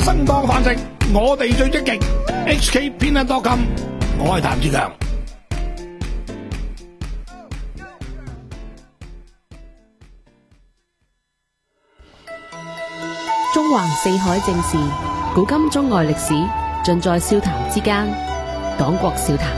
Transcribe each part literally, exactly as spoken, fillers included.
生當飯食，我哋最積極。H K 偏得多金，我係譚志強。 中橫四海正事，古今中外歷史，盡在笑談之間。講國笑談。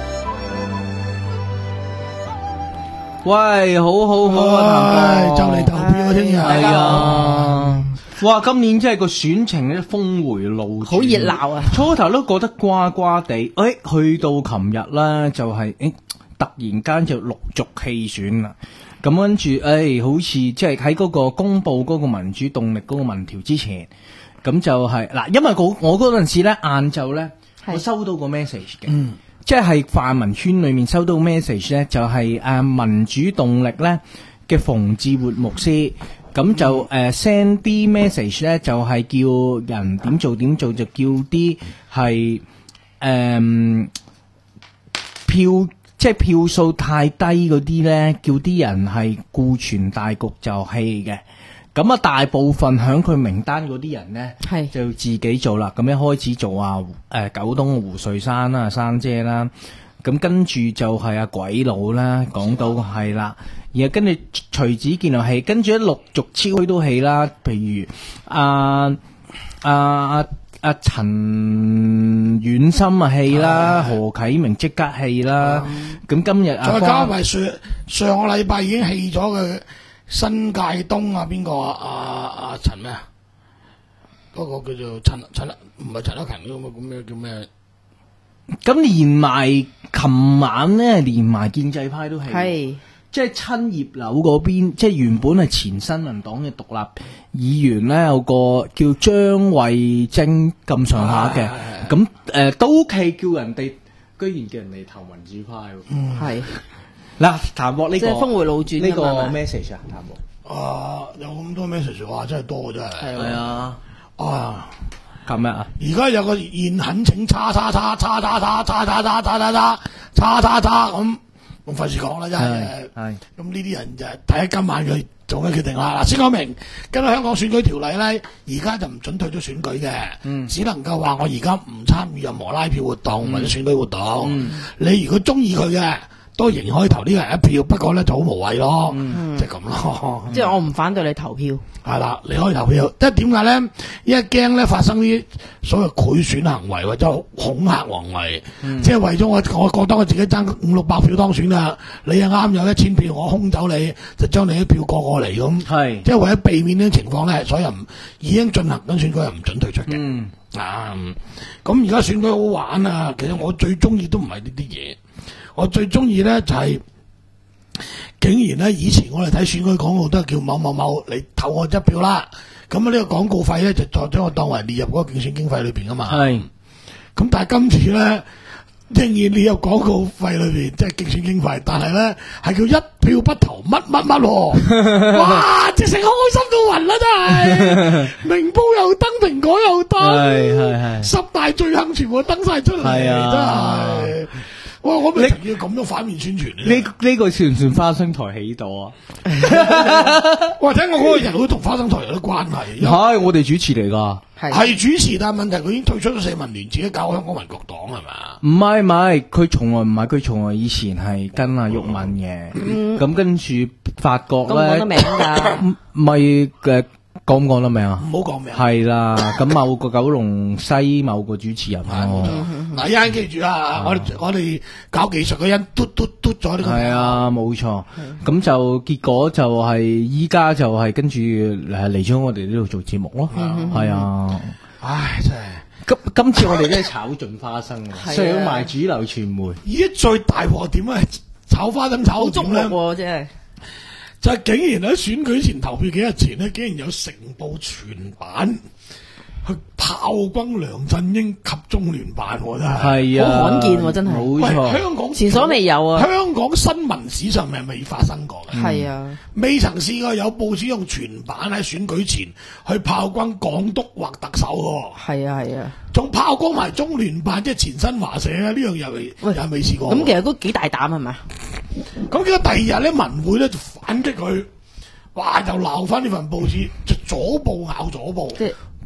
喂，好好好啊，譚哥， 就嚟投票啊，聽日係啊！哇，今年真係個選情咧峰回路轉， 好熱鬧啊！ 初頭都覺得瓜瓜地，誒、哎，去到琴日咧就係、是、誒、哎，突然間就陸續棄選啦。咁跟住，誒、哎，好似即係喺嗰個公布嗰個民主動力嗰個民調之前，咁就係、是、嗱，因為我我嗰陣時咧晏晝咧，我收到個 message 嘅。嗯，即係泛民圈裏面收到 message 咧，就係、是、誒民主動力咧嘅馮志活牧師，咁就誒 send 啲 message 咧，就係、是、叫人點做點做，就叫啲係誒票，即係票數太低嗰啲咧，叫啲人係顧全大局就棄嘅。咁啊，大部分響佢名單嗰啲人咧，係就自己做啦。咁一開始做啊，誒、呃、九東胡瑞山啦、珊姐啦，咁跟住就係阿、啊、鬼佬啦，講到係啦，然後跟住徐子健又係，跟住一陸續超都係啦。譬如阿阿阿阿陳婉心啊戲啦，何啟明即刻戲啦。咁、嗯、今日啊， 再加埋上上個禮拜已經棄咗嘅。新界東啊，邊個啊？阿阿陳咩啊？嗰、那個叫做陳陳，唔係陳克勤嗰個咁咩叫咩？ 咁連埋琴晚咧，連埋建制派都係， 係即係親葉劉嗰邊，即係原本係前新民黨嘅獨立議員咧，有個叫張慧晶咁上下嘅，咁誒、呃、都係叫人哋，居然叫人哋投民主派， 嗯係。 嗱，譚博呢個峰回路轉呢個 message 啊，譚博啊，有咁多 message 話真係多真係。 係啊， 啊， 琴日啊， 而家有個現懇請叉叉叉叉叉叉叉叉叉叉叉叉叉叉叉咁，我費事講啦，真係。係。咁呢啲人就睇下今晚佢做咩決定啦。嗱，先講明，根據香港選舉條例咧，而家就唔准退出選舉嘅，嗯、只能夠話我而家唔參與任何拉票活動、嗯、或者選舉活動。嗯、你如果中意佢嘅，都仍然可以投呢個人一票，不過咧就好無謂咯，即係咁咯。 即係我唔反對你投票。係啦，你可以投票，即係點解咧？因為驚咧發生啲所謂賄選行為或者恐嚇行為，嗯、即係為咗我，我覺得我自己爭五六百票當選啦，你又啱有一千票，我空走你，就將你啲票過過嚟咁。係，即係為咗避免呢啲情況咧，所以唔已經進行緊選舉，又唔准退出嘅。嗯啊，咁而家選舉好玩啊！其實我最中意都唔係呢啲嘢。我最中意咧就係、是，竟然咧以前我哋睇選舉廣告都係叫某某某你投我一票啦，咁啊呢個廣告費咧就再將我當為列入嗰個競選經費裏邊噶嘛。係，咁但係今次咧仍然列入廣告費裏邊，即係競選經費，但係咧係叫一票不投乜乜乜，哇！直情開心到暈啦，真係明報又登，蘋果又登，係係係，十大罪行全部登晒出嚟，真係。哇！我咪要咁樣反面宣傳呢？ 呢呢個算唔算花生台起到啊？ 或者我嗰個人會同花生台有啲關係？ 係我哋主持嚟噶， 係主持，但係問題佢已經退出咗社民聯，自己搞香港民國黨係嘛？ 唔係唔係，佢從來唔係，佢從來以前係跟阿毓民嘅，咁、嗯、跟住發覺咧，講得名㗎，咪嘅。講唔講得明啊？ 唔好講名。係啦，咁某個九龍西某個主持人咯。 嗱，一陣記住啦，我我哋搞技術嗰人嘟嘟嘟咗呢個。 係啊，冇錯。咁就結果就係依家就係跟住誒嚟咗我哋呢度做節目咯。係啊， 唉，真係。 今今次我哋真係炒盡花生啊，上埋主流傳媒。 而家最大鑊點啊？炒花生炒到點咧？ 真係。 就係竟然喺選舉前投票幾日前咧，竟然有成報全版去炮轟梁振英及中聯辦，真係係啊， 好罕見喎，真係冇錯， 香港前所未有啊！ 香港新聞史上係未發生過嘅，係啊、嗯，未曾試過有報紙用全版喺選舉前去炮轟港督或特首喎，係啊係啊，仲炮轟埋中聯辦，即係前新華社啊！呢樣又未又未試過。 咁其實都幾大膽係咪？ 咁結果第二日咧，文匯咧就反擊佢，哇！又鬧翻呢份報紙，就左報咬左報。即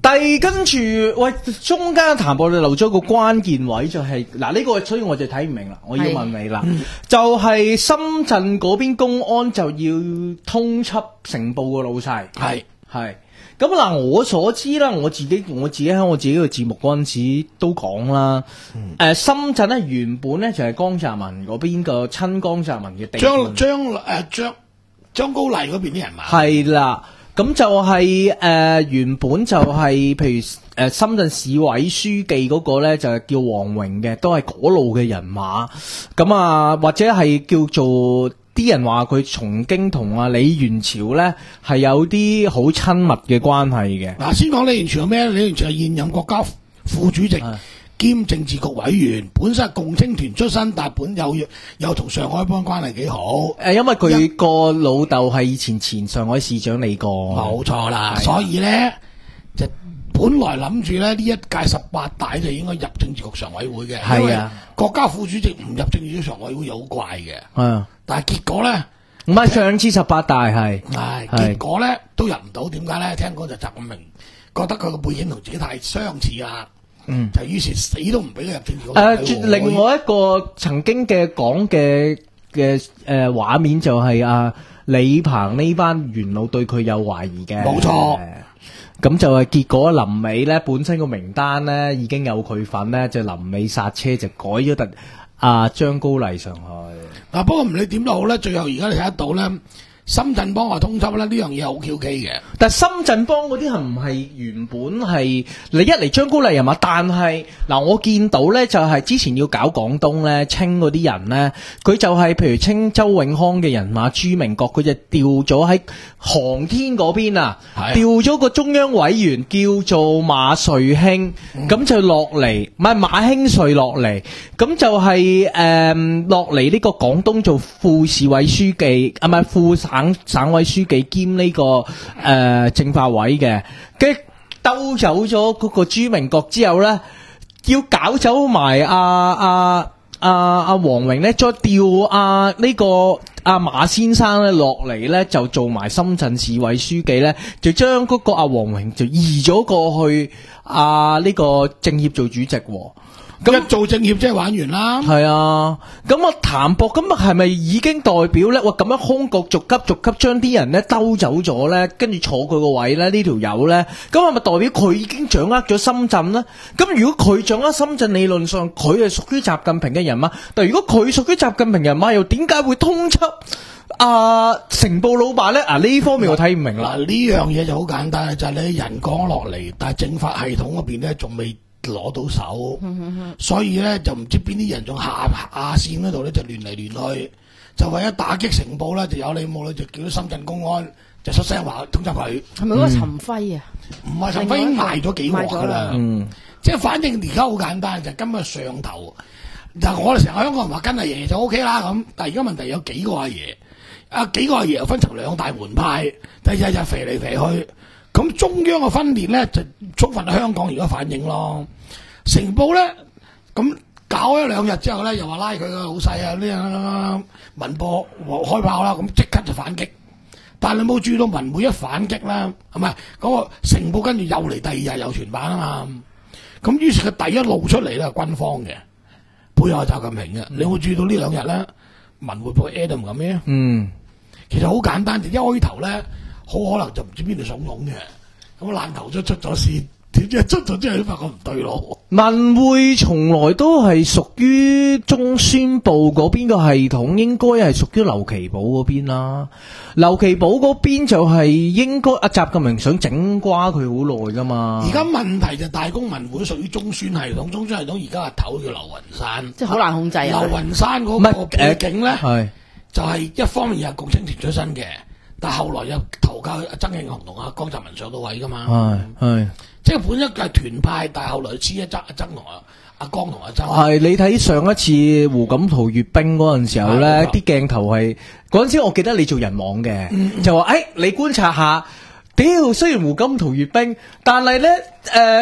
但係跟住，喂，中間談播你留咗個關鍵位就係、是、嗱，呢、這個所以我就睇唔明啦，我要問你啦，就係深圳嗰邊公安就要通緝成報個老細， 係係咁嗱，我所知啦，我自己我自己喺我自己個節目嗰陣時都講啦，誒、嗯呃，深圳咧原本咧就係江澤民嗰邊個親江澤民嘅地張張誒張張高麗嗰邊啲人馬係啦。咁就係、是、誒、呃、原本就係、是、譬如誒、呃、深圳市委書記嗰個咧就係叫王榮嘅，都係嗰路嘅人馬。咁啊或者係叫做啲人話佢曾經同啊李元朝咧係有啲好親密嘅關係嘅。 嗱，先講李元朝係咩？李元朝係現任國家副主席兼政治局委員，本身係共青團出身，但係本有有同上海幫關係幾好。 誒，因為佢個老豆係以前前上海市長李過， 冇錯啦。所以咧就本來諗住咧呢一屆十八大就應該入政治局常委會嘅，因為國家副主席唔入政治局常委會又好怪嘅。 嗯， 但係結果咧， 唔係上次十八大係， 係結果咧都入唔到。點解咧？聽講就習近平覺得佢個背景同自己太相似啦。嗯，就於是死都唔俾佢入政治局。誒、 呃，另外一個曾經嘅講嘅嘅誒畫面就係啊李鵬呢班元老對佢有懷疑嘅， 冇錯。 咁、呃、就係結果臨尾咧，本身個名單咧已經有佢份咧，就臨尾剎車就改咗特阿張高麗上去。 嗱、啊，不過唔理點都好咧，最後而家你睇得到咧。深圳幫我通緝咧，呢樣嘢好 Q K 嘅。 但係深圳幫嗰啲係唔係原本係你一嚟張高麗人馬？但係嗱，我見到咧就係、是、之前要搞廣東咧清嗰啲人咧，佢就係譬如清周永康嘅人馬朱明國，佢就調咗喺航天嗰邊啊，調咗個中央委員叫做馬瑞興，咁、嗯、就落嚟，唔係馬興瑞落嚟，咁就係誒落嚟呢個廣東做副市委書記，啊唔係副省。省省委書記兼呢、這個誒、呃、政法委嘅，跟住兜走咗嗰個朱明國之後咧，要搞走埋阿阿阿阿王榮咧，再調阿呢個阿、啊、馬先生咧落嚟咧，就做埋深圳市委書記咧，就將嗰個阿王榮就移咗過去阿呢、啊這個政協做主席。 咁一做政協即係玩完啦。 係啊，咁我譚博咁係咪已經代表咧？哇，咁樣空局逐級逐級將啲人咧兜走咗咧，跟住坐佢個位咧？呢條友咧，咁係咪代表佢已經掌握咗深圳咧？咁如果佢掌握深圳，理論上佢係屬於習近平嘅人馬。但係如果佢屬於習近平人馬，又點解會通緝啊成報老闆咧？啊呢方面我睇唔明啦。 嗱，呢樣嘢就好簡單，就係、是、你人講落嚟，但係政法系統嗰邊咧仲未攞到手，所以咧就唔知邊啲人仲下下線嗰度咧就亂嚟亂去，就為咗打擊成報咧，就有你冇咧就叫咗深圳公安就出聲話通緝佢。係咪嗰個陳輝啊？唔係陳輝已經賣咗幾鑊噶啦，嗯，即係反正而家好簡單，就今日上頭，就我哋成個香港人話跟阿爺就 O K 啦咁，但係而家問題有幾個阿爺，啊幾個阿爺又分成兩大門派，但係日日肥嚟肥去。咁中央嘅分裂咧，就觸發香港而家反應咯。成報咧，咁搞咗兩日之後咧，又話拉佢個老細啊，呢樣文報開炮啦，咁即刻就反擊。但係你冇注意到文匯一反擊啦，係咪嗰個成報跟住又嚟第二日又傳版啊嘛？咁於是佢第一露出嚟咧，軍方嘅背後係習近平嘅。你有冇注意到呢兩日咧，文匯報 Adam 咁咩？嗯，其實好簡單，就一開頭咧。好可能就唔知邊度慫恿嘅，咁爛頭咗出咗線，點知出咗之後都發覺唔對咯。 文匯從來都係屬於中宣部嗰邊個系統，應該係屬於劉奇葆嗰邊啦。劉奇葆嗰邊就係應該阿習近平想整瓜佢好耐噶嘛。 而家問題就大公文匯屬於中宣系統，中宣系統而家阿頭叫劉雲山， 即係好難控制啊。 劉雲山嗰個背景咧，係就係一方面又係共青團出身嘅。但後來又投靠曾慶紅同阿江澤民上到位噶嘛，係係，即係本身係團派，但係後來黐一曾阿曾同阿阿江同阿曾。 係你睇上一次胡錦濤閱兵嗰陣時候咧，啲鏡頭係嗰陣時，我記得你做人網嘅，嗯、就話誒、哎，你觀察下，屌，雖然胡錦濤閱兵，但係咧誒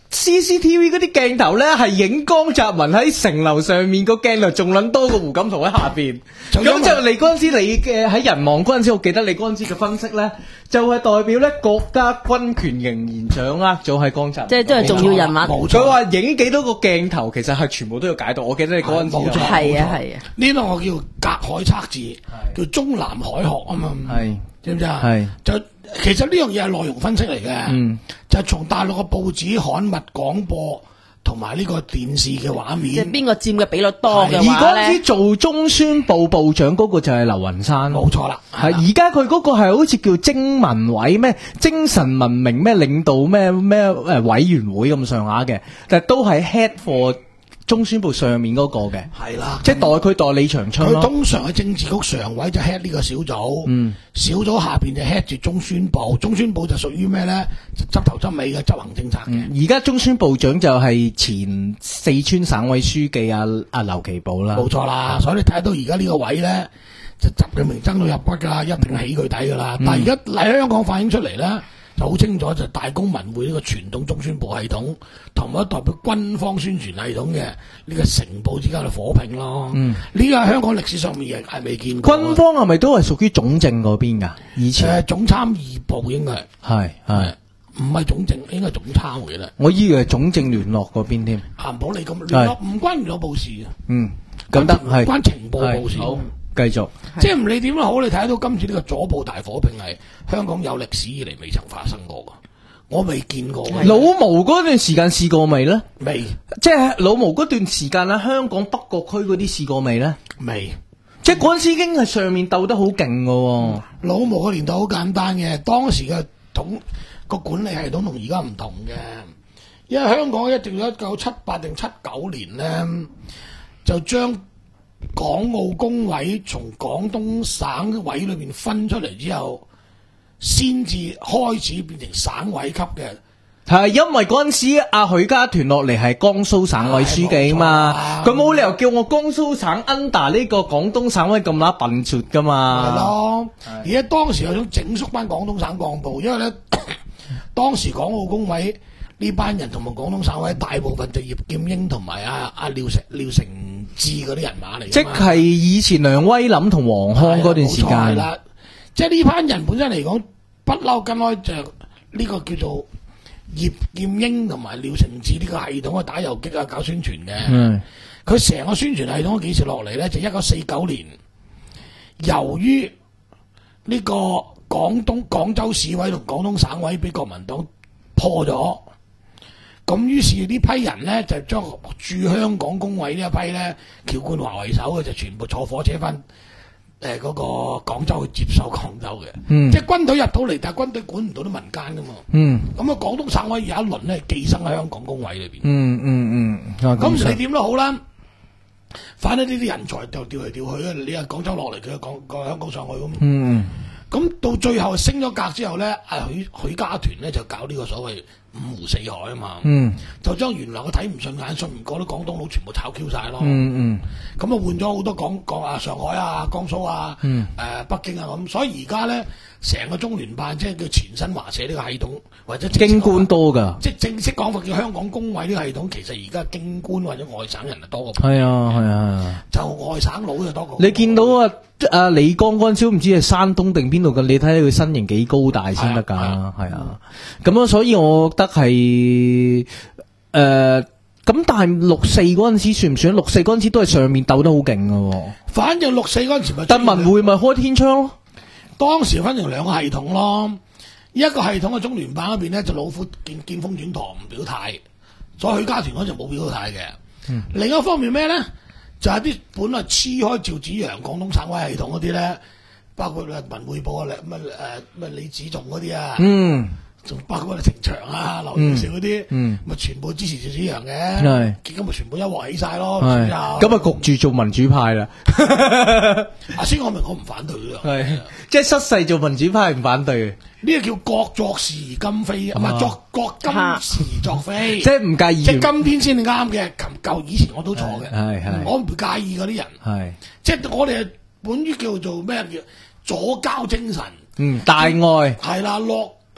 C C T V 嗰啲鏡頭咧係影江澤民喺城樓上面個鏡頭仲撚多過胡錦濤喺下邊，咁就你嗰陣時你嘅喺人望嗰陣時，我記得你嗰陣時嘅分析咧，就係代表咧國家軍權仍然掌握咗喺江澤民， 即係都係重要人物。 佢話影幾多個鏡頭，其實係全部都要解讀。我記得你嗰陣時冇錯， 係啊係啊， 呢個我叫隔海測字，叫中南海學啊嘛， 係知唔知啊？ 係就其實呢樣嘢係內容分析嚟嘅， 嗯， 就係從大陸嘅報紙、刊物、廣播同埋呢個電視嘅畫面， 即係邊個佔嘅比率多嘅而話咧嗰陣時，做中宣部部長嗰個就係劉雲山， 冇錯啦。 係而家佢嗰個係好似叫精文委咩精神文明咩領導咩咩誒委員會咁上下嘅，但係都係 head for 中宣部上面嗰個嘅， 係啦， 即係代佢代李長春咯。 佢通常喺政治局常委就 head 呢個小組， 嗯， 小組下邊就 head 住中宣部，中宣部就屬於咩咧？就執頭執尾嘅執行政策嘅。 而家中宣部長就係前四川省委書記阿阿劉奇葆啦， 冇錯啦，所以你睇到而家呢個位咧，就習近平爭到入骨噶啦，一定起佢底噶啦。 嗯、 但係而家嚟香港反映出嚟咧，就好清楚就大公文匯呢個傳統中宣部系統，同埋代表軍方宣傳系統嘅呢個成報之間嘅火拼咯。嗯，呢個喺香港歷史上面亦係未見過。 軍方係咪都係屬於總政嗰邊㗎？以前誒總參二部應該係係係。 唔係總政，應該係總參會啦。 我以為係總政聯絡嗰邊添。 啊，唔好理咁聯絡，唔關聯絡報事啊。 嗯，咁得係關情報報事。 好，繼續。 即係唔理點都好，你睇到今次呢個左部大火拼係香港有歷史以嚟未曾發生過㗎，我未見過。 老毛嗰段時間試過未咧？ 未。 即係老毛嗰段時間喺香港北角區嗰啲試過未咧？ 未。 即係嗰陣時已經係上面鬥得好勁㗎。 老毛嘅年代好簡單嘅，當時嘅統個管理系統同而家唔同嘅，因為香港一直到一九七八定七九年咧，就將港澳工委從廣東省委裏邊分出嚟之後，先至開始變成省委級嘅。 係因為嗰陣時阿許家屯落嚟係江蘇省委書記嘛，佢冇理由叫我江蘇省 under 呢個廣東省委咁乸笨拙噶嘛。 係咯，而家當時有種整肅翻廣東省幹部，因為咧當時港澳工委呢班人同埋廣東省委大部分就葉劍英同埋阿阿廖成廖承志嗰啲人馬嚟。 即係以前梁威霖同黃康嗰段時間。係啦， 即係呢班人本身嚟講，不嬲跟開就呢個叫做葉劍英同埋廖承志呢個系統去打游擊啊，搞宣傳嘅。嗯，佢成個宣傳系統幾時落嚟咧？就一九四九年，由於呢個廣東廣州市委同廣東省委俾國民黨破咗，咁於是呢批人咧就將駐香港工委呢一批咧，喬冠華為首嘅就全部坐火車翻誒嗰個廣州去接收廣州嘅。嗯，即係軍隊入到嚟，但係軍隊管唔到啲民間噶嘛。嗯，咁啊廣東省委有一輪咧寄生喺香港工委裏邊。嗯嗯嗯，咁唔理點都好啦。反正呢啲人才就調嚟調去啊！你係廣州落嚟，佢講講香港上去咁。嗯，咁到最後升咗格之後咧，阿許許家屯咧就搞呢個所謂五湖四海啊嘛。嗯，就將原來佢睇唔順眼、信唔過啲廣東佬全部炒 Q 晒咯。嗯嗯，咁啊換咗好多港港啊上海啊、江蘇啊、誒、嗯呃、北京啊咁，所以而家咧成個中聯辦即係叫前新華社呢個系統，或者京官多㗎， 即係正式講法叫香港工委呢個系統，其實而家京官或者外省人啊多過。 係啊係啊， 就外省佬就多過。 你見到啊啊李剛嗰陣時唔知係山東定邊度嘅，你睇睇佢身形幾高大先得㗎，係啊。咁啊，所以我覺得係誒。呃咁但係六四嗰陣時算唔算？六四嗰陣時都係上面鬥得好勁㗎。反正六四嗰陣時咪但文匯咪開天窗咯。 當時分成兩個系統咯，一個系統嘅中聯辦嗰邊咧就老虎見見風轉舵唔表態，所以許家屯嗰陣冇表態嘅。嗯、另一方面咩咧，就係、是、啲本來黐開趙紫陽廣東省委系統嗰啲咧，包括文匯報啊、乜誒乜李子頌嗰啲啊。嗯。仲包括程翔啊、劉耀兆嗰啲，咪、嗯嗯、全部支持趙紫陽嘅，結果咪全部一鑊起晒咯。咁啊焗住做民主派啦。 阿先我明我唔反對嘅， 係即係失勢做民主派唔反對。 呢個叫各作事今非，唔係、啊、作各今時作非， 即係唔介意。 即係今天先啱嘅，琴舊以前我都錯嘅。係係，我唔介意嗰啲人。係即係我哋本於叫做咩叫左膠精神。 嗯，大愛係啦，落。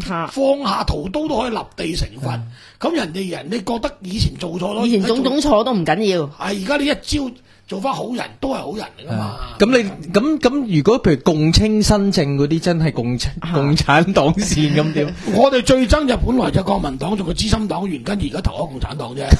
嚇放下屠刀都可以立地成佛。咁、人哋人你覺得以前做錯咯， 以前種種錯都唔緊要。 係而家你一朝做翻好人都係好人嚟噶嘛。 咁你咁咁，如果譬如共青新政嗰啲真係共產共產黨線咁點？ 我哋最憎就本來就國民黨做個資深黨員，跟住而家投咗共產黨啫，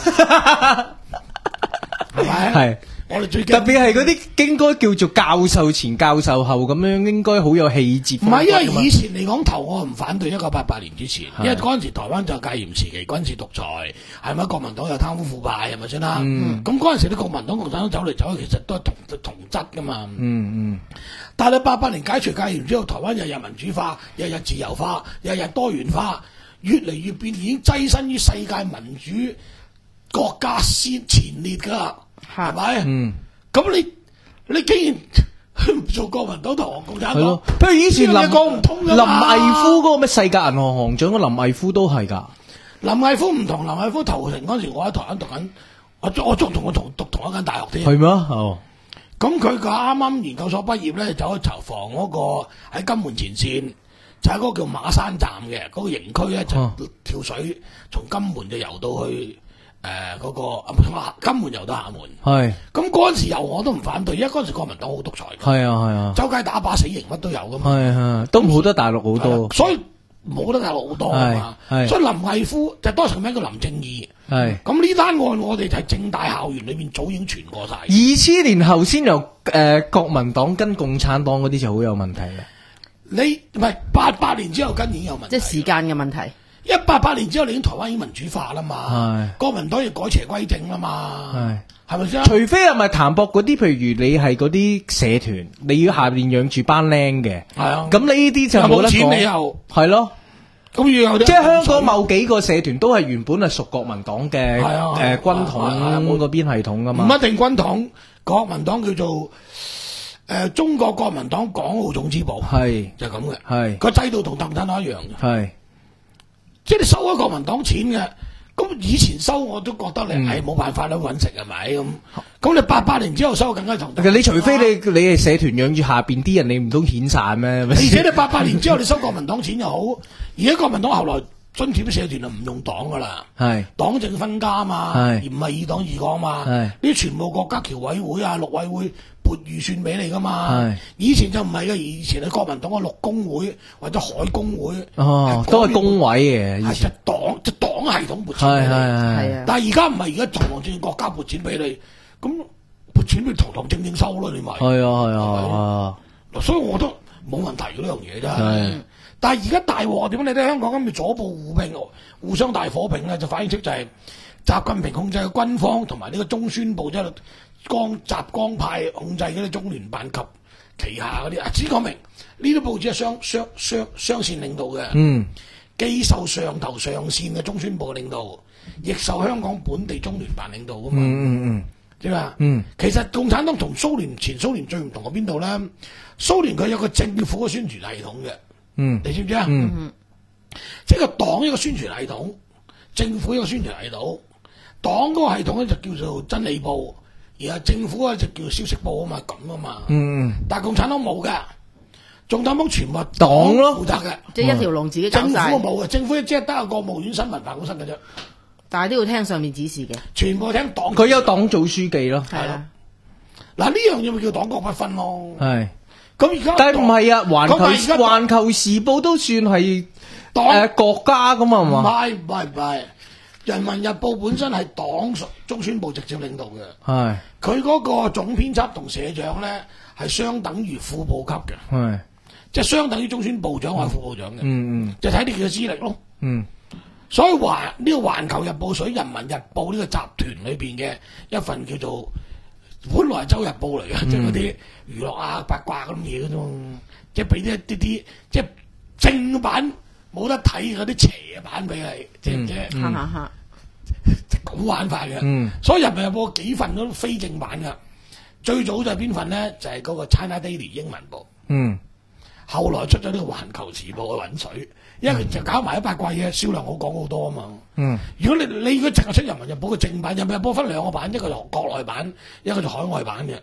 係咪？ 係。 我哋最特驚別係嗰啲應該叫做教授前、教授後咁樣，應該好有氣節。 唔係，因為以前嚟講投我唔反對一九八八年之前， 係因為嗰陣時台灣就戒嚴時期，軍事獨裁，係咪？國民黨又貪污腐敗，係咪先啦？咁嗰陣時啲國民黨、共產黨走嚟走去，其實都係同同質噶嘛。 嗯嗯。 但係八八年解除戒嚴之後，台灣日日民主化，日日自由化，日日多元化，越嚟越變，已經躋身於世界民主國家先前列噶啦，係咪？ 嗯。 咁你你竟然唔做國民黨同共產黨係咯，，譬如以前林呢樣嘢講唔通㗎林嘛毅夫嗰個咩世界銀行行長嗰林毅夫都係㗎。 林毅夫唔同，林毅夫投誠嗰陣時，我喺台灣讀緊，我我仲同佢同讀同一間大學添。 係咩？哦。 咁佢個啱啱研究所畢業咧，走去籌防嗰個喺金門前線，就喺嗰個叫馬山站嘅嗰、嗰個營區咧，就哦跳水從金門就游到去誒嗰、個啊金門游到廈門。 係。 咁嗰陣時游我都唔反對，因為嗰陣時國民黨好獨裁嘅， 係啊係啊。 周街打靶死刑乜都有噶嘛。 係係，都冇得大陸好係多啦。所以冇得大陸好多啊嘛。 係係所以林毅夫就多成名叫林正義。 係。 咁呢單案我哋就係正大校園裏邊早已經傳過晒。 二千年後先由誒、呃、國民黨跟共產黨嗰啲就好有問題啦。 你唔係八八年之後跟已經有問題， 即係時間嘅問題。 一八八年之後，你已經台灣已經民主化啦嘛， 係國民黨要改邪歸正啦嘛， 係係咪先？ 除非係咪譚博嗰啲，譬如你係嗰啲社團，你要下邊養住班僆嘅， 係啊， 咁呢啲就有冇得冇錢你講。 又係咯， 咁要有啲即係香港某幾個社團都係原本係屬國民黨嘅係啊誒軍係啊統嗰邊系統噶唔嘛。 一定軍統，國民黨叫做誒、呃、中國國民黨港澳總支部， 係就係咁嘅， 係個制度同共產黨一樣嘅。 係即係你收咗國民黨錢嘅，咁以前收我都覺得你嗯係冇辦法啦，揾食係咪咁？咁你八八年之後收更加同。 其實你除非你你係社團養住下邊啲人，你唔通遣散咩？ 而且你八八年之後你收國民黨錢又好，而家國民黨後來津貼啲社團就唔用黨噶啦， 係黨政分家嘛， 係而唔係二黨二黨嘛。 係呢啲全部國家僑委會啊、陸委會撥預算俾你噶嘛係。 以前就唔係嘅，以前係國民黨嘅陸工會或者海工會， 哦，都係工委嘅以係前就黨即黨系統撥錢俾係係你。 係係啊， 但係而家唔係，而家堂堂正正國家撥錢俾你，咁撥錢俾堂堂正正收咯，你咪。 係啊係啊嗱，所以我覺得冇問題嘅呢樣嘢真係係。但係而家大鑊點解？你睇香港今次左部互拼，互相大火拼咧，就反映出就係習近平控制嘅軍方同埋呢個中宣部即係江習江派控制嗰啲中聯辦及旗下嗰啲啊，只講明呢啲報紙係雙雙雙雙線領導嘅。 嗯既受上頭上線嘅中宣部嘅領導，亦受香港本地中聯辦領導噶嘛。 嗯嗯知嘛？ 嗯其實共產黨同蘇聯前蘇聯最唔同喺邊度咧？蘇聯佢有個政府嘅宣傳系統嘅， 嗯你知唔知啊？ 嗯即係個黨一個宣傳系統，政府一個宣傳系統。黨嗰個系統咧就叫做真理報，而係政府咧就叫消息報啊嘛，咁啊嘛。 嗯但係共產黨冇嘅，共產黨全部係黨咯負責嘅， 即係一條龍自己搞政府晒， 冇嘅，政府只係得個國務院新聞辦公室嘅啫， 但係都要聽上面指示嘅。 全部聽黨。 佢有黨組書記咯， 係啊， 嗱呢樣嘢咪叫黨國不分咯。 係。 咁而家但係唔係啊？環咁但係而家球環球時報都算係黨誒國家咁啊係唔嘛？ 係唔係唔係，人民日報本身係黨中宣部直接領導嘅， 係佢嗰個總編輯同社長咧係相等於副部級嘅， 係即係相等於中宣部長或者副部長嘅， 嗯嗯就睇你嘅資歷咯。 嗯所以環呢個環球日報屬於人民日報呢個集團裏邊嘅一份叫做本來係周日報嚟嘅，即係嗰啲娛樂啊八卦咁嘢嗰種，即係俾啲一啲啲即係正版冇得睇嗰啲邪版俾你，即係即係哈哈哈， 咁玩法嘅。 嗯所以人民日報幾份都非正版噶，最早就係邊份咧？就係、是、嗰個 China Daily 英文報。 嗯後來出咗呢個環球時報去揾水，因為佢就搞埋一八卦嘢，銷量好講好多啊嘛。 嗯如果你你如果淨係出人民日報嘅正版，人民日報分兩個版，一個就國內版，一個就海外版嘅。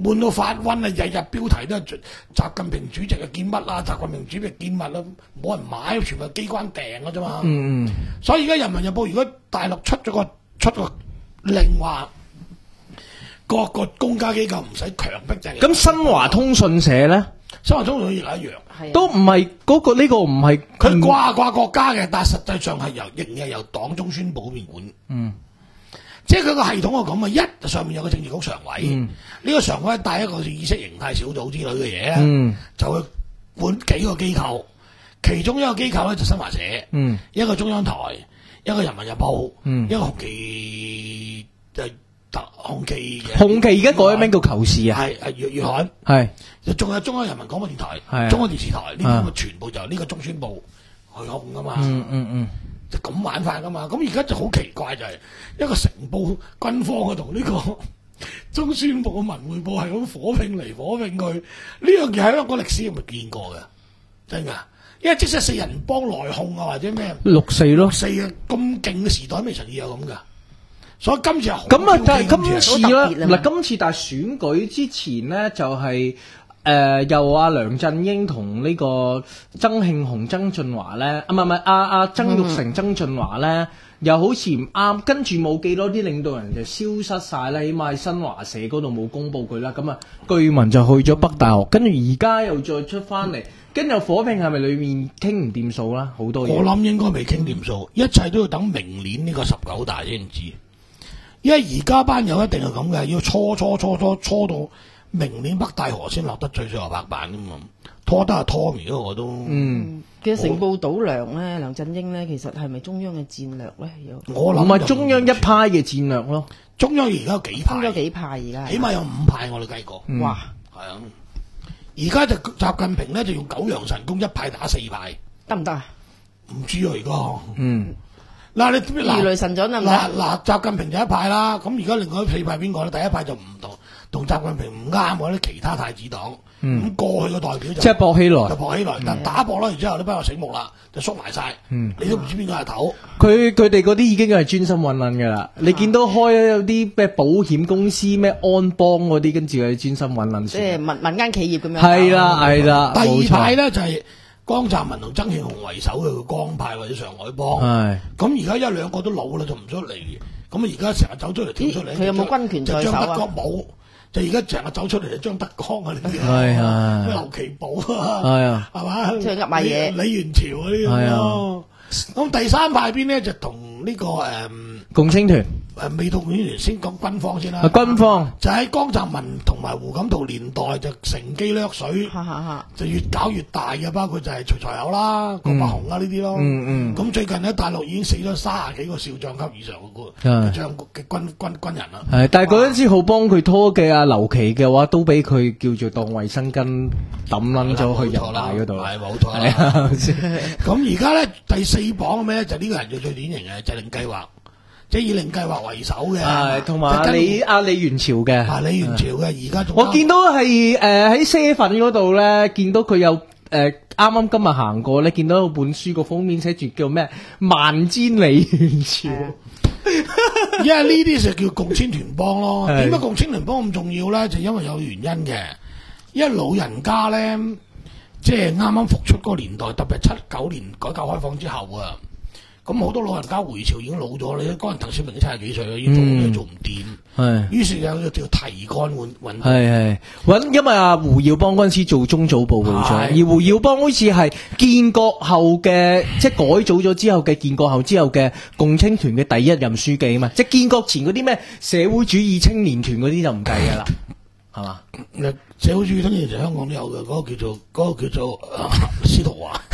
悶到發瘟啊！日日標題都係習近平主席嘅見乜啦，習近平主席見乜啦，冇人買，全部係機關訂嘅啫嘛。 嗯嗯。 所以而家《人民日報》如果大陸出咗個出個令話，各個公家機構唔使強迫制。 咁新華通訊社咧， 新華通訊亦係一樣， 係啊都唔係嗰個呢個唔係佢掛掛國家嘅，但係實際上係由仍然係由黨中宣部嗰邊管。 嗯。 即係佢個系統係咁啊，一上面有個政治局常委，呢、 嗯、 個常委帶一個意識形態小組之類嘅嘢， 嗯、 就去管幾個機構，其中一個機構咧就新華社， 嗯、 一個中央台，一個人民日報， 嗯、 一個紅旗就特紅旗嘅。 紅旗而家改咗名叫求是啊， 係係粵粵刊， 係仲有中央人民廣播電台、 係中央電視台呢啲咁嘅全部就呢個中宣部去控噶嘛。 嗯嗯嗯。 就咁玩法噶嘛，咁而家就好奇怪就係、是、一個成報軍方嘅同呢個中宣部嘅文匯報係咁火拼嚟火拼去，呢樣嘢喺香港歷史有冇見過嘅？真㗎，因為即使四人幫內訌啊或者咩六四咯， 四啊咁勁嘅時代未曾見有咁㗎，所以今次係好咁啊，但係今次咧好特別啊嘛嗱，今次但係選舉之前咧就係、是。誒、呃，由阿梁振英同呢個曾慶紅、曾俊華咧，啊唔係唔係，阿阿曾鈺成、曾俊華咧，又好似唔啱，跟住冇幾多啲領導人就消失晒啦，起碼喺新華社嗰度冇公佈佢啦，咁啊，據聞就去咗北大學，跟住而家又再出翻嚟，跟住火拼係咪裏面傾唔掂數啦？好多嘢， 我諗應該未傾掂數，一切都要等明年呢個十九大先知，因為而家班友一定係咁嘅，要搓搓搓搓搓到。明年北大河先落得最最後拍板㗎嘛，拖得係拖唔到我都。 嗯， 其實成報倒梁咧，梁振英咧，其實係咪中央嘅戰略咧？有我諗唔係中央一派嘅戰略咯， 中央而家有幾派？ 分咗幾派而家？ 起碼有五派，我哋計過。 嗯、 哇！ 係啊，而家就習近平咧就用九陽神功一派打四派， 得唔得啊？ 唔知啊而家。 嗯。 嗱你如雷神掌得唔得？ 嗱嗱，習近平就一派啦，咁而家另外四派邊個咧？第一派就唔同。同習近平唔啱或者其他太子黨，咁、嗯、過去嘅代表就即係薄熙來， 就薄熙來，但打薄啦，然之後呢班又醒目啦，就縮埋晒， 嗯、 你都唔知邊個係頭。 佢佢哋嗰啲已經係專心揾揾㗎啦。你見到開有啲咩保險公司咩安邦嗰啲，跟住係專心揾揾。 即係民民間企業咁樣。 係啦係啦。 第二派咧就係、是、江澤民同曾慶紅為首嘅江派或者上海幫。係。咁而家一兩個都老啦，就唔出嚟。咁而家成日走出嚟跳出嚟。 佢有冇軍權在手啊？ 張德江冇。就而家成日走出嚟就張德江啊呢啲啊， 咩劉奇寶啊， 係啊， 係嘛？ 即係噏埋嘢， 李元朝嗰啲咁咯。咁第三派邊咧就同呢、這個誒、嗯、 共青團。 誒未到共青團先講軍方先啦。 啊，軍方就喺江澤民同埋胡錦濤年代就乘機掠水，就越搞越大嘅，包括就係徐才厚啦、郭伯雄啦呢啲咯。嗯嗯。咁最近喺大陸已經死咗三十幾個少將級以上嘅將嘅軍軍軍人啦。係， 但係嗰陣時好幫佢拖嘅阿劉琦嘅話，都俾佢叫做當衛生巾抌撚咗去人大嗰度。 係冇錯啦。咁而家咧第四榜咩咧？就呢個人就最典型嘅制定計劃。即係以令計劃為首嘅， 係同埋李阿李元朝嘅， 啊李元朝嘅，而家仲我見到係誒喺啡粉嗰度咧，見到佢有誒啱啱今日行過咧，見到本書個封面寫住叫咩萬千李元朝， 因為呢啲就叫共青團幫咯。點解共青團幫咁重要咧？就因為有原因嘅，因為老人家咧，即係啱啱復出嗰個年代，特別係七九年改革開放之後啊。咁好多老人家回潮已經老咗啦，嗰陣鄧小平七十幾歲啦，已經做嘢做唔掂，係，於是有條提幹運運動，係係揾，因為阿胡耀邦嗰陣時做中組部部長，而胡耀邦好似係建國後嘅，即係改組咗之後嘅建國後之後嘅共青團嘅第一任書記啊嘛，即係建國前嗰啲咩社會主義青年團嗰啲就唔計噶啦，係嘛？ 社會主義青年團香港都有嘅，嗰、嗰個叫做嗰、嗰個叫做、呃、司徒華。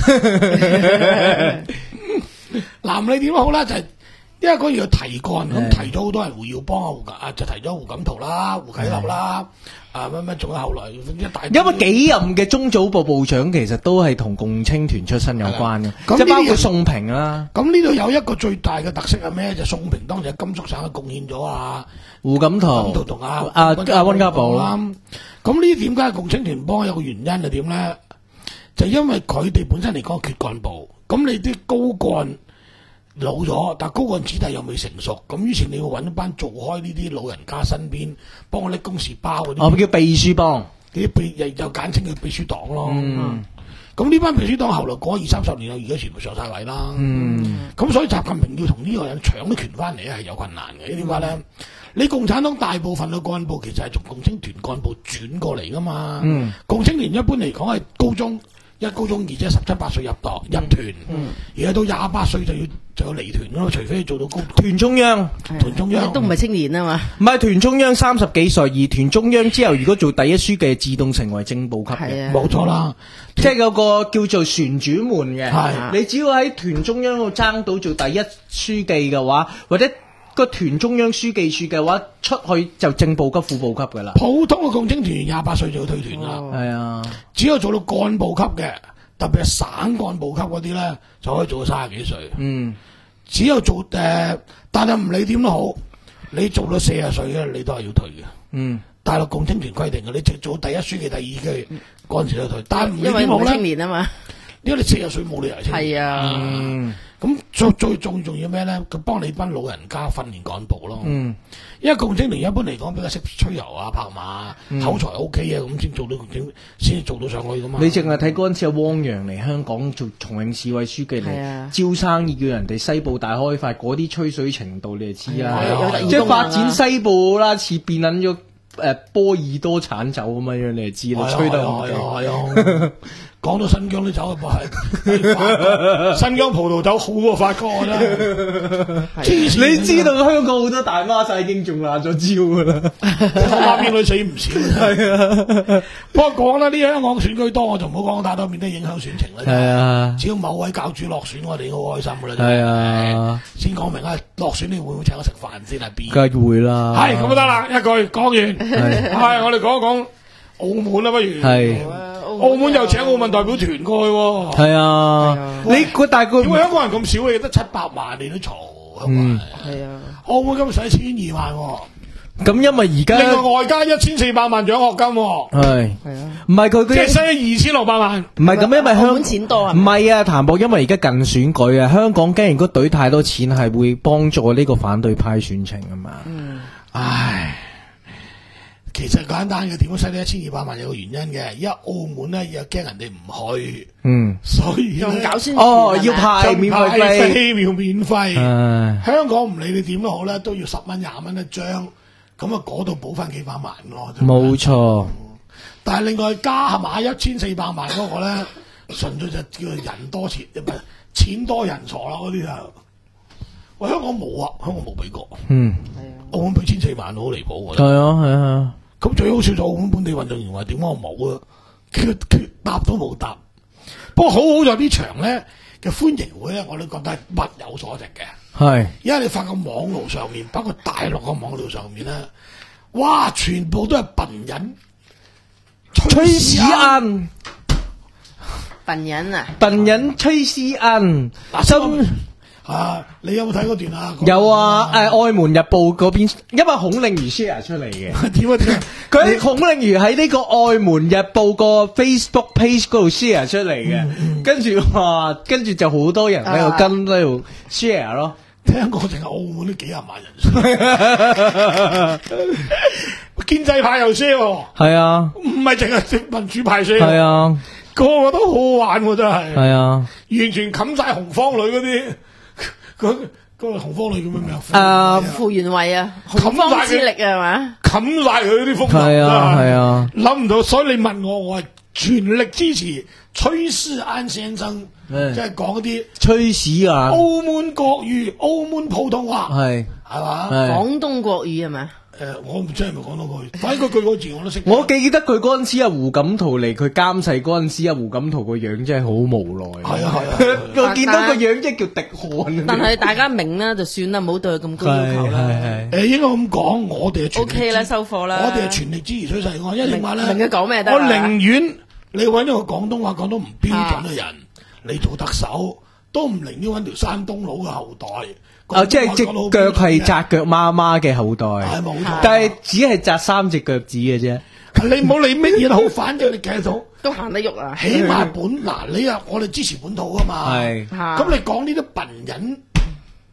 嗱，你點好啦？就係、是、因為嗰要提幹，咁提咗好多人，胡耀邦啊、胡啊就提咗胡錦濤啦、胡啟立啦，啊乜乜，仲有後來一大。 因為幾任嘅中組部部長其實都係同共青團出身有關嘅，即係包括宋平啦。 咁呢度有一個最大嘅特色係咩？就宋平當時喺甘肅省貢獻咗啊， 胡錦濤同阿阿阿溫家寶啦。 咁呢啲點解共青團幫有個原因係點咧？就因為佢哋本身嚟講缺幹部。咁你啲高幹， 老咗，但高幹子弟又未成熟，咁於是你要揾一班做開呢啲老人家身邊幫我拎公事包嗰啲， 哦，叫秘書幫， 啲秘又又簡稱叫秘書黨咯。 嗯， 咁呢班秘書黨後來過二三十年啦，而家全部上晒位啦。 嗯， 咁所以習近平要同呢個人搶啲權翻嚟咧係有困難嘅。點解咧？你共產黨大部分嘅幹部其實係從共青團幹部轉過嚟噶嘛。 嗯， 共青團一般嚟講係高中。一高中二即係十七八歲入黨入團，而家到廿八歲就要就要離團咯，除非做到高團中央， 團中央都唔係青年啊嘛。 唔係團中央三十幾歲，而團中央之後如果做第一書記，自動成為正部級嘅， 冇錯啦。 即係有個叫做旋轉門嘅， 係你只要喺團中央度爭到做第一書記嘅話，或者個團中央書記處嘅話，出去就正部級、副部級噶啦。 普通嘅共青團廿八歲就要退團啦。 係啊， 只有做到幹部級嘅，特別係省幹部級嗰啲咧，就可以做到三十幾歲。嗯，只有做誒、呃，但係唔理點都好，你做到四十歲咧，你都係要退嘅。嗯，大陸共青團規定嘅，你直做第一書記、第二書記嗰陣時都退。但係唔理點好咧， 青年啊嘛， 因為你四十歲冇理由青年。係啊。嗯咁最最重重要咩咧？佢幫你班老人家訓練幹部咯。嗯，因為共青團一般嚟講比較識吹牛啊、拍馬、嗯、口才 O K 啊，咁先做到共青，先做到上去噶嘛。 你淨係睇嗰陣時阿汪洋嚟香港做重慶市委書記嚟、啊、招生意，叫人哋西部大開發嗰啲吹水程度，你就知啦。即係發展西部啦，似變撚咗誒波爾多產酒咁樣，你就知啦。吹得好勁。 講到新疆啲酒啊，係新疆葡萄酒好過法國啊！真係， 你知道香港好多大媽仔已經中爛咗招噶啦， 媽邊女死唔少。係啊，不過講啦，呢香港選舉多，我就唔好講太多，免得影響選情啦。係啊，只要某位教主落選，我哋好開心噶啦。係啊，先講明啊，落選你會唔會請我食飯先啊？邊？ 梗係會啦。係咁就得啦，一句講完。係，我哋講一講澳門啦，不如。係。澳門又請奧運代表團過去喎。係啊，你個大個點解香港人咁少嘅？得七百萬你都嘈。嗯，係啊。澳門今日使千二萬喎。咁因為而家另外外加一千四百萬獎學金喎。係係啊，唔係佢即係使二千六百萬。唔係咁，因為香港錢多啊。唔係啊，譚博，因為而家近選舉啊，香港驚如果懟太多錢係會幫助呢個反對派選情啊嘛。嗯，唉。其實簡單嘅，點樣使呢一千二百萬有個原因嘅，因為澳門咧又驚人哋唔去，嗯，所以仲搞宣傳哦，要派免費飛，要免費。香港唔理你點都好咧，都要十蚊廿蚊一張，咁啊嗰度補翻幾百萬咯。冇錯，但係另外加埋一千四百萬嗰個咧，純粹就叫人多錢，唔係錢多人傻啦嗰啲就。喂，香港冇啊，香港冇俾過。嗯，係啊，澳門俾千四萬好離譜㗎。係啊，係啊。咁最好笑就澳門本地運動員話點解我冇啊？佢佢答都冇答。不過好好在呢場咧嘅歡迎會咧，我都覺得係物有所值嘅。係，因為你發覺網路上面，包括大陸嘅網路上面咧，哇，全部都係笨人，吹屎恩， 笨人啊， 笨人吹屎恩， 嗱啊！你有冇睇嗰段啊？ 有啊！誒，《愛門日報》嗰邊，因為孔令如 share 出嚟嘅。 點啊點啊！ 佢喺孔令如喺呢個《愛門日報》個 Facebook page 嗰度 share 出嚟嘅，跟住哇，跟住就好多人喺度跟喺度 share 咯。 聽講淨係澳門都幾廿萬人 share，建制派又 share 喎。係啊，唔係淨係民主派 share。係啊，個個都好好玩喎，真係。係啊，完全冚晒紅方女嗰啲。嗰嗰個紅方女叫咩名啊？ 誒，傅園慧啊，洪荒之力啊，係嘛？ 冚晒佢啲風頭，係啊係啊，諗唔到，所以你問我，我係全力支持崔世安先生，即係講啲崔氏啊， 澳門國語、澳門普通話，係係嘛？ 廣東國語係嘛？ 誒，我唔知係咪講到佢，反正佢句個字我都識。 我記得佢嗰陣時啊，胡錦濤嚟佢監製嗰陣時啊，胡錦濤個樣真係好無奈。係啊係啊，我見到個樣即係叫滴汗。 但係大家明啦，就算啦，唔好對佢咁高要求啦。 誒，應該咁講，我哋係 O K 啦，收貨啦。 我哋係全力支持崔世安，因為點解咧？ 明佢講咩得？ 我寧願你揾一個廣東話講到唔標準嘅人嚟做特首，都唔寧願揾條山東佬嘅後代。 啊！即係隻腳係紮腳媽媽嘅後代，係冇錯，但係只係紮三隻腳趾嘅啫。 你唔好理乜嘢都好，反正你計到都行得喐啊！ 起碼本嗱，你啊，我哋支持本土噶嘛。係，咁你講呢啲笨人，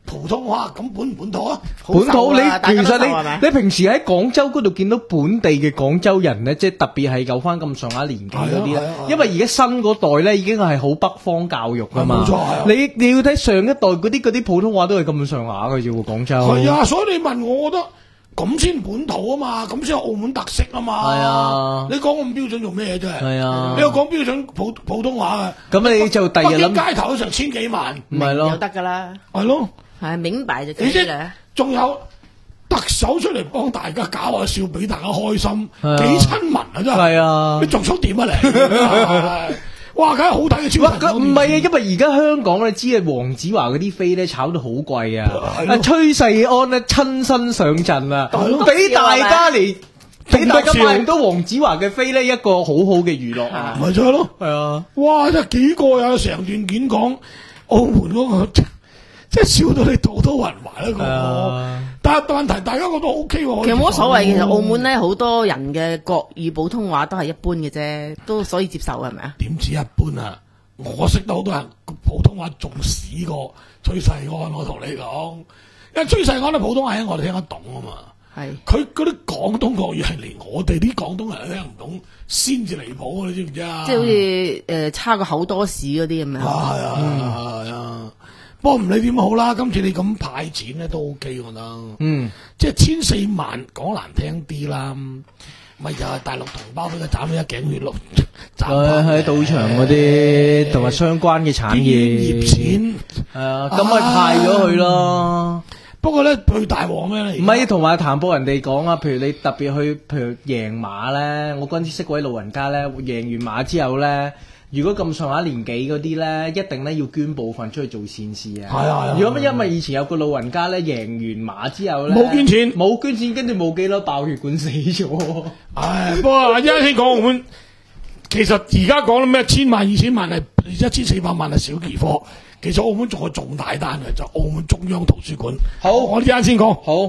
普通話，咁本唔本土啊？ 本土你大家都其實受係咪你你平時喺廣州嗰度見到本地嘅廣州人咧，即係特別係有翻咁上下年紀嗰啲咧係啊係啊係啊， 因為而家新嗰代咧已經係好北方教育噶嘛。 係冇錯係啊你你要睇上一代嗰啲嗰啲普通話都係咁上下嘅啫喎，廣州。 係啊，所以你問我，我覺得咁先本土啊嘛，咁先係澳門特色啊嘛。 係啊你講咁標準做咩啫？ 係啊你又講標準普普通話嘅， 咁你就第日北京諗街頭都成千幾萬， 唔係咯有得噶啦， 係咯。 係明白就可你知以啦。 仲有特首出嚟幫大家搞下笑，俾大家開心， 係啊幾親民啊真係。 係啊你仲想點啊你？哇，梗係好睇嘅超哇！ 神佢唔係啊，因為而家香港你知啊，黃子華嗰啲飛咧炒到好貴啊， 係咯啊崔世安咧親身上陣啊係咯， 俾大家嚟俾大家仲得笑買唔到黃子華嘅飛咧，一個好好嘅娛樂啊！ 咪就係咯。 係啊， 哇！真係幾過癮，成段件講澳門嗰、個，即係笑到你肚都暈埋啦嗰係個。 啊但係問題，大家覺得 O K 喎。 其實冇乜所謂，其實澳門咧咧好多人嘅國語普通話都係一般嘅啫，都所以接受係咪啊？ 點止一般啊！我識得好多人普通話仲屎過崔世安，我同你講，因為崔世安嘅普通話我哋聽得懂啊嘛。 係佢嗰啲廣東國語係連我哋啲廣東人都聽唔懂，先至離譜啊！你知唔知啊？ 即係好似誒差個口多士嗰啲咁樣。 啊係啊係啊！不過唔理點好啦，今次你咁派錢咧都 O K 我覺得。 嗯， 即係千四萬講難聽啲啦，咪又係大陸同胞俾佢斬咗一頸血咯，斬喺喺賭場嗰啲同埋相關嘅產啲業業錢。 係啊，咁咪派咗佢咯。 不過咧，最大鑊咩咧？ 唔係，同埋談報人哋講啊，譬如你特別去，譬如贏馬咧，我嗰陣時識位老人家咧，贏完馬之後咧，如果咁上下年紀嗰啲咧，一定咧要捐部分出去做善事啊。 係啊係啊如果乜因為以前有個老人家咧，贏完馬之後咧， 冇捐錢冇捐錢，跟住冇幾耐爆血管死咗。 唉，不過一先講澳門，其實而家講到咩千萬、二千萬係一千四百萬係小兒科，其實澳門仲有重大單嘅，就澳門中央圖書館。 好我呢啱先講。 好。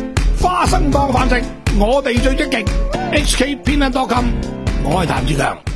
花生當飯食，我哋最積極。H K 偏撚多金，我係譚志強。